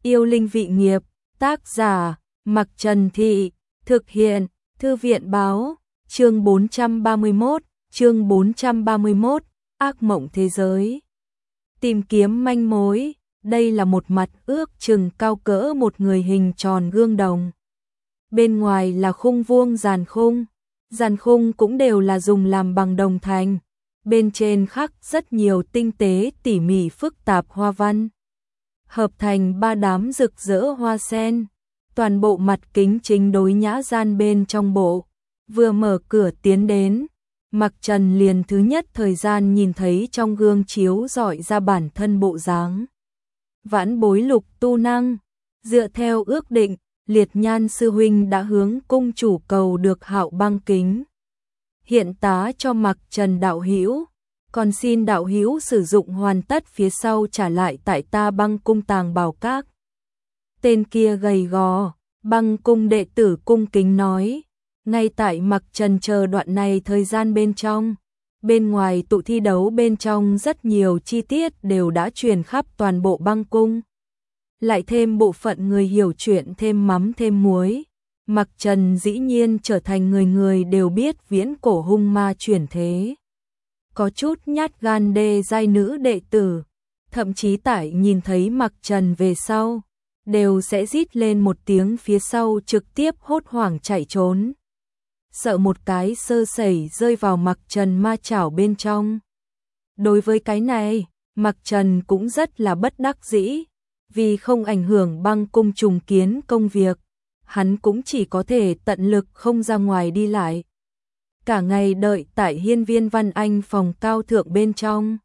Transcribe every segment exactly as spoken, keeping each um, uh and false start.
Yêu linh vị nghiệp, tác giả, Mặc Trần Thị, thực hiện, Thư viện báo, chương bốn trăm ba mươi mốt, chương bốn trăm ba mươi mốt, ác mộng thế giới. Tìm kiếm manh mối, đây là một mặt ước chừng cao cỡ một người hình tròn gương đồng. Bên ngoài là khung vuông giàn khung, giàn khung cũng đều là dùng làm bằng đồng thành. Bên trên khắc rất nhiều tinh tế tỉ mỉ phức tạp hoa văn, hợp thành ba đám rực rỡ hoa sen. Toàn bộ mặt kính chính đối nhã gian bên trong bộ. Vừa mở cửa tiến đến, Mặc Trần liền thứ nhất thời gian nhìn thấy trong gương chiếu rọi ra bản thân bộ dáng. Vãn bối Lục Tu Năng, dựa theo ước định, Liệt Nhan sư huynh đã hướng cung chủ cầu được Hạo băng kính. Hiện tá cho Mặc Trần đạo hữu, còn xin đạo hữu sử dụng hoàn tất phía sau trả lại tại ta Băng cung tàng bảo các. Tên kia gầy gò, Băng cung đệ tử cung kính nói, ngay tại Mặc Trần chờ đoạn này thời gian bên trong, bên ngoài tụ thi đấu bên trong rất nhiều chi tiết đều đã truyền khắp toàn bộ Băng cung. Lại thêm bộ phận người hiểu chuyện thêm mắm thêm muối, Mặc Trần dĩ nhiên trở thành người người đều biết viễn cổ hung ma chuyển thế. Có chút nhát gan đê giai nữ đệ tử, thậm chí tại nhìn thấy Mặc Trần về sau, đều sẽ rít lên một tiếng phía sau trực tiếp hốt hoảng chạy trốn. Sợ một cái sơ sẩy rơi vào Mặc Trần ma chảo bên trong. Đối với cái này, Mặc Trần cũng rất là bất đắc dĩ, vì không ảnh hưởng Băng cung trùng kiến công việc, hắn cũng chỉ có thể tận lực không ra ngoài đi lại. Cả ngày đợi tại hiên viên Văn Anh phòng cao thượng bên trong.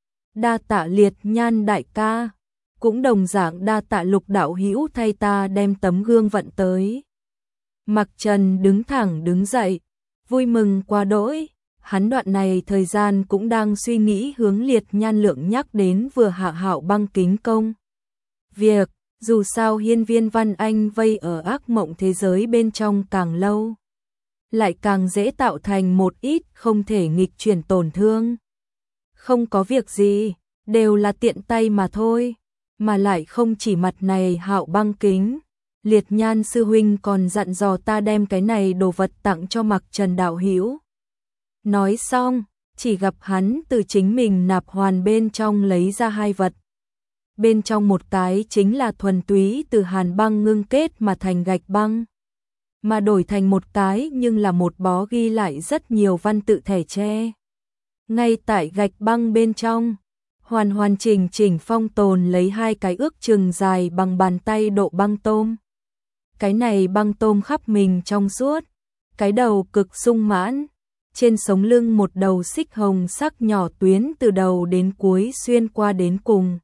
Đa tạ Liệt Nhan đại ca, cũng đồng dạng đa tạ Lục đạo hữu thay ta đem tấm gương vận tới. Mặc Trần đứng thẳng đứng dậy, vui mừng quá đỗi, hắn đoạn này thời gian cũng đang suy nghĩ hướng Liệt Nhan lượng nhắc đến vừa hạ Hạo băng kính công. Việc, dù sao hiên viên Văn Anh vây ở ác mộng thế giới bên trong càng lâu, lại càng dễ tạo thành một ít không thể nghịch chuyển tổn thương. Không có việc gì, đều là tiện tay mà thôi, mà lại không chỉ mặt này Hạo băng kính. Liệt Nhan sư huynh còn dặn dò ta đem cái này đồ vật tặng cho Mặc Trần đạo hữu. Nói xong, chỉ gặp hắn từ chính mình nạp hoàn bên trong lấy ra hai vật. Bên trong một cái chính là thuần túy từ hàn băng ngưng kết mà thành gạch băng, mà đổi thành một cái nhưng là một bó ghi lại rất nhiều văn tự thẻ tre. Ngay tại gạch băng bên trong, hoàn hoàn chỉnh chỉnh phong tồn lấy hai cái ước chừng dài bằng bàn tay độ băng tôm. Cái này băng tôm khắp mình trong suốt, cái đầu cực sung mãn, trên sống lưng một đầu xích hồng sắc nhỏ tuyến từ đầu đến cuối xuyên qua đến cùng.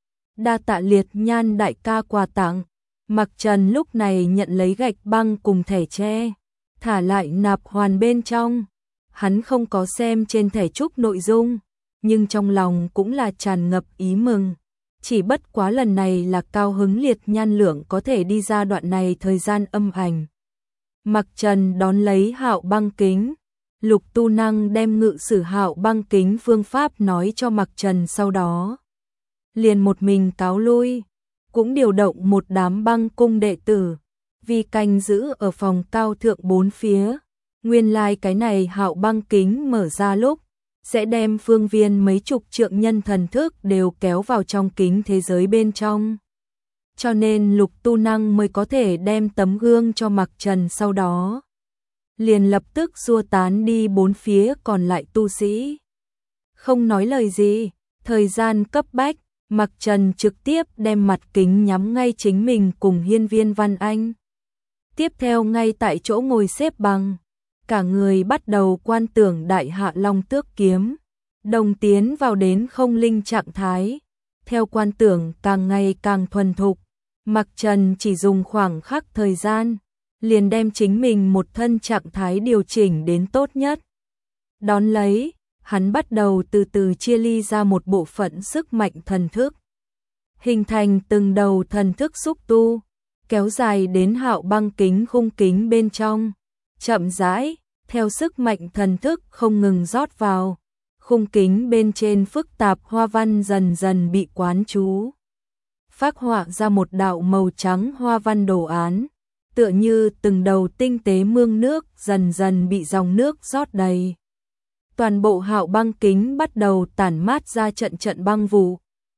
Đa tạ Liệt Nhan đại ca quà tặng. Mặc Trần lúc này nhận lấy gạch băng cùng thẻ tre, thả lại nạp hoàn bên trong. Hắn không có xem trên thẻ trúc nội dung, nhưng trong lòng cũng là tràn ngập ý mừng. Chỉ bất quá lần này là cao hứng Liệt Nhan lượng có thể đi ra đoạn này thời gian âm ảnh. Mặc Trần đón lấy Hạo băng kính, Lục Tu Năng đem ngự sử Hạo băng kính phương pháp nói cho Mặc Trần, sau đó liền một mình cáo lui, cũng điều động một đám Băng cung đệ tử, vì canh giữ ở phòng cao thượng bốn phía. Nguyên lai like cái này Hạo băng kính mở ra lúc, sẽ đem phương viên mấy chục trượng nhân thần thức đều kéo vào trong kính thế giới bên trong. Cho nên Lục Tu Năng mới có thể đem tấm gương cho Mặc Trần, sau đó liền lập tức xua tán đi bốn phía còn lại tu sĩ. Không nói lời gì, thời gian cấp bách, Mặc Trần trực tiếp đem mặt kính nhắm ngay chính mình cùng hiên viên Văn Anh. Tiếp theo ngay tại chỗ ngồi xếp bằng, cả người bắt đầu quan tưởng đại hạ long tước kiếm, đồng tiến vào đến không linh trạng thái. Theo quan tưởng càng ngày càng thuần thục, Mặc Trần chỉ dùng khoảng khắc thời gian, liền đem chính mình một thân trạng thái điều chỉnh đến tốt nhất. Đón lấy, hắn bắt đầu từ từ chia ly ra một bộ phận sức mạnh thần thức, hình thành từng đầu thần thức xúc tu, kéo dài đến Hạo băng kính khung kính bên trong. Chậm rãi, theo sức mạnh thần thức không ngừng rót vào, khung kính bên trên phức tạp hoa văn dần dần bị quán chú. phác họa ra một đạo màu trắng hoa văn đồ án, tựa như từng đầu tinh tế mương nước dần dần bị dòng nước rót đầy. Toàn bộ Hạo băng kính bắt đầu tản mát ra trận trận băng vụ.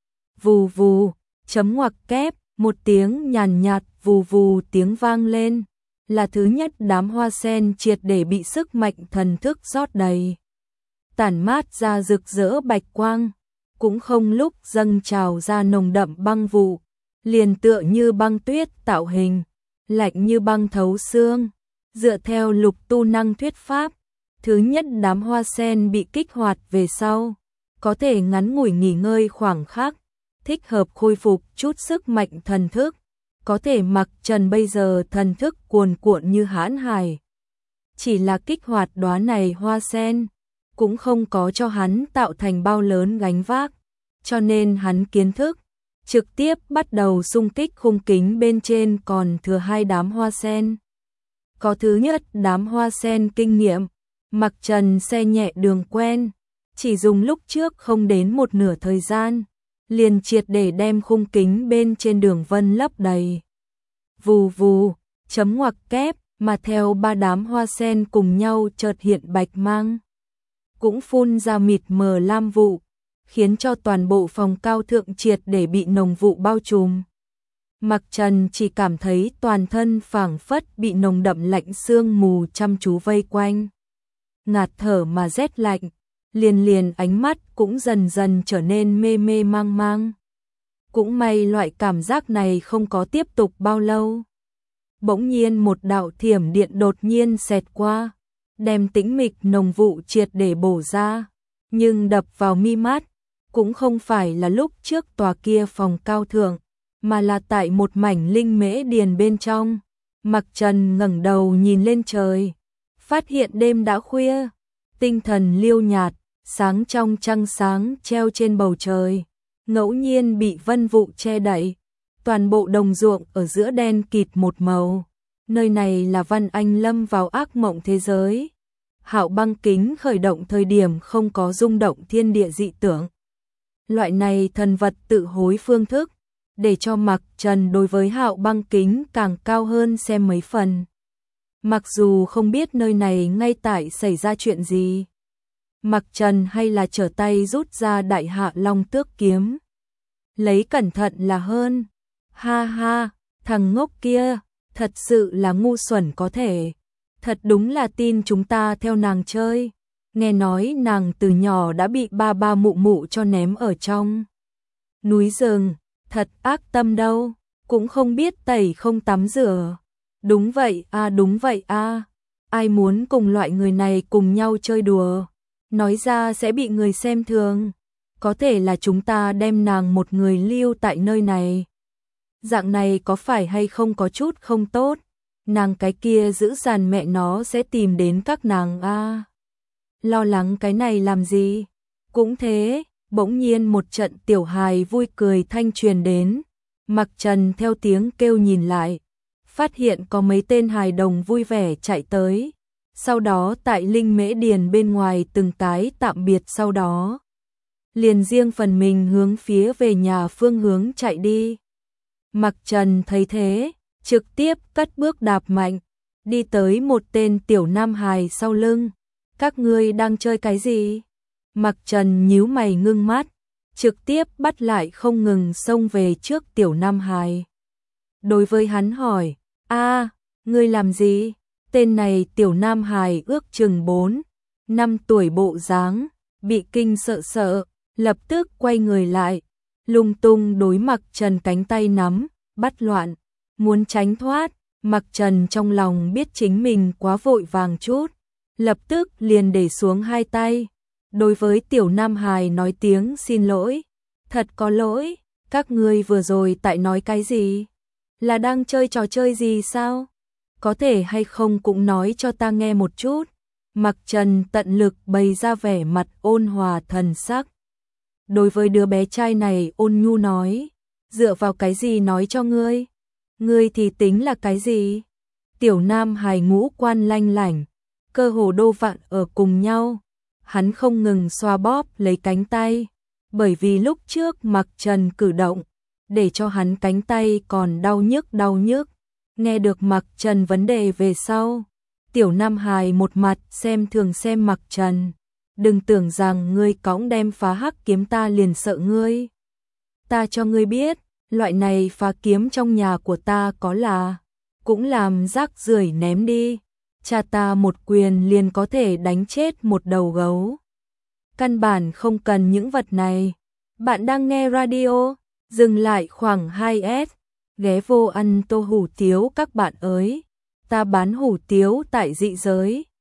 Vù vù, chấm ngoặc kép, một tiếng nhàn nhạt vù vù tiếng vang lên, là thứ nhất đám hoa sen triệt để bị sức mạnh thần thức rót đầy. Tản mát ra rực rỡ bạch quang, cũng không lúc dâng trào ra nồng đậm băng vụ, liền tựa như băng tuyết tạo hình, lạnh như băng thấu xương. Dựa theo Lục Tu Năng thuyết pháp, thứ nhất đám hoa sen bị kích hoạt về sau, có thể ngắn ngủi nghỉ ngơi khoảng khắc, thích hợp khôi phục chút sức mạnh thần thức, có thể Mặc Trần bây giờ thần thức cuồn cuộn như hãn hải. Chỉ là kích hoạt đóa này hoa sen, cũng không có cho hắn tạo thành bao lớn gánh vác, cho nên hắn kiến thức, trực tiếp bắt đầu xung kích khung kính bên trên còn thừa hai đám hoa sen. Có thứ nhất đám hoa sen kinh nghiệm, Mặc Trần xe nhẹ đường quen, chỉ dùng lúc trước không đến một nửa thời gian, liền triệt để đem khung kính bên trên đường vân lấp đầy. Vù vù, chấm ngoặc kép, mà theo ba đám hoa sen cùng nhau chợt hiện bạch mang, cũng phun ra mịt mờ lam vụ, khiến cho toàn bộ phòng cao thượng triệt để bị nồng vụ bao trùm. Mặc Trần chỉ cảm thấy toàn thân phảng phất bị nồng đậm lạnh sương mù chăm chú vây quanh, ngạt thở mà rét lạnh, liền liền ánh mắt cũng dần dần trở nên mê mê mang mang. Cũng may loại cảm giác này không có tiếp tục bao lâu. Bỗng nhiên một đạo thiểm điện đột nhiên xẹt qua, đem tĩnh mịch nồng vụ triệt để bổ ra, nhưng đập vào mi mắt, cũng không phải là lúc trước tòa kia phòng cao thượng, mà là tại một mảnh linh mễ điền bên trong. Mặc Trần ngẩng đầu nhìn lên trời, phát hiện đêm đã khuya, tinh thần liêu nhạt, sáng trong trăng sáng treo trên bầu trời, ngẫu nhiên bị vân vụ che đậy, toàn bộ đồng ruộng ở giữa đen kịt một màu. Nơi này là Văn Anh lâm vào ác mộng thế giới. Hạo băng kính khởi động thời điểm không có rung động thiên địa dị tưởng. Loại này thần vật tự hối phương thức, để cho Mặc Trần đối với Hạo băng kính càng cao hơn xem mấy phần. Mặc dù không biết nơi này ngay tại xảy ra chuyện gì, Mặc Trần hay là trở tay rút ra Đại Hạ Long Tước kiếm. Lấy cẩn thận là hơn. Ha ha, thằng ngốc kia, thật sự là ngu xuẩn có thể. Thật đúng là tin chúng ta theo nàng chơi. Nghe nói nàng từ nhỏ đã bị ba ba mụ mụ cho ném ở trong núi rừng, thật ác tâm đâu, cũng không biết tẩy không tắm rửa. Đúng vậy a, à, đúng vậy a. À. Ai muốn cùng loại người này cùng nhau chơi đùa, nói ra sẽ bị người xem thường. Có thể là chúng ta đem nàng một người lưu tại nơi này. Dạng này có phải hay không có chút không tốt? Nàng cái kia giữ dàn mẹ nó sẽ tìm đến các nàng a. À. Lo lắng cái này làm gì? Cũng thế, bỗng nhiên một trận tiểu hài vui cười thanh truyền đến. Mặc Trần theo tiếng kêu nhìn lại, phát hiện có mấy tên hài đồng vui vẻ chạy tới. Sau đó tại linh mễ điền bên ngoài từng cái tạm biệt, sau đó liền riêng phần mình hướng phía về nhà phương hướng chạy đi. Mặc Trần thấy thế, trực tiếp cất bước đạp mạnh, đi tới một tên tiểu nam hài sau lưng. Các ngươi đang chơi cái gì? Mặc Trần nhíu mày ngưng mắt, trực tiếp bắt lại không ngừng xông về trước tiểu nam hài. Đối với hắn hỏi, a, ngươi làm gì? Tên này tiểu nam hài ước chừng bốn, năm tuổi bộ dáng, bị kinh sợ sợ, lập tức quay người lại, lung tung đối Mặc Trần cánh tay nắm, bắt loạn, muốn tránh thoát. Mặc Trần trong lòng biết chính mình quá vội vàng chút, lập tức liền để xuống hai tay, đối với tiểu nam hài nói tiếng xin lỗi. Thật có lỗi, các ngươi vừa rồi tại nói cái gì? Là đang chơi trò chơi gì sao? Có thể hay không cũng nói cho ta nghe một chút. Mặc Trần tận lực bày ra vẻ mặt ôn hòa thần sắc. Đối với đứa bé trai này ôn nhu nói, dựa vào cái gì nói cho ngươi? Ngươi thì tính là cái gì? Tiểu nam hài ngũ quan lanh lảnh, cơ hồ đô vạn ở cùng nhau. Hắn không ngừng xoa bóp lấy cánh tay, bởi vì lúc trước Mặc Trần cử động, để cho hắn cánh tay còn đau nhức đau nhức. Nghe được Mặc Trần vấn đề về sau, Tiểu Nam Hài một mặt xem thường xem Mặc Trần. Đừng tưởng rằng ngươi cõng đem phá hắc kiếm ta liền sợ ngươi. Ta cho ngươi biết, loại này phá kiếm trong nhà của ta có là, cũng làm rác rưởi ném đi. Cha ta một quyền liền có thể đánh chết một đầu gấu. Căn bản không cần những vật này. Bạn đang nghe radio, dừng lại khoảng hai s, ghé vô ăn tô hủ tiếu các bạn ơi. Ta bán hủ tiếu tại dị giới,